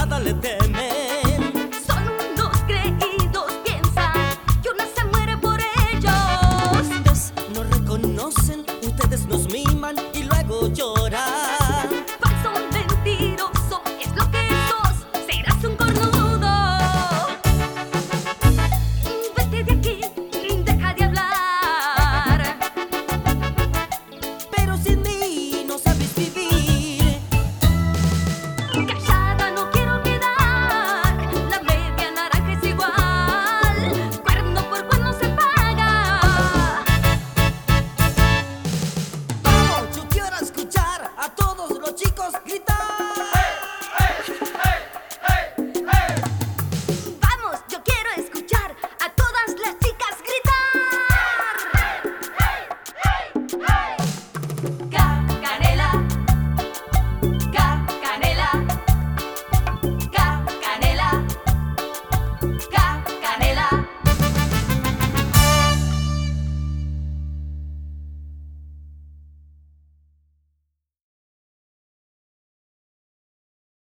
nada le temen. Son unos creídos, piensan que una se muere por ellos. Ustedes no reconocen, ustedes nos miman y luego lloran. Falso, mentiroso, es lo que sos, serás un cornudo. Vete de aquí, deja de hablar. Pero sin mí no sabes vivir. Callada no quiero quedar, la media naranja es igual. Cuerno por cuerno se paga. Vamos, yo quiero escuchar a todos los chicos gritar. Vamos, yo quiero escuchar a todas las chicas gritar. Canela, canela, canela, canela.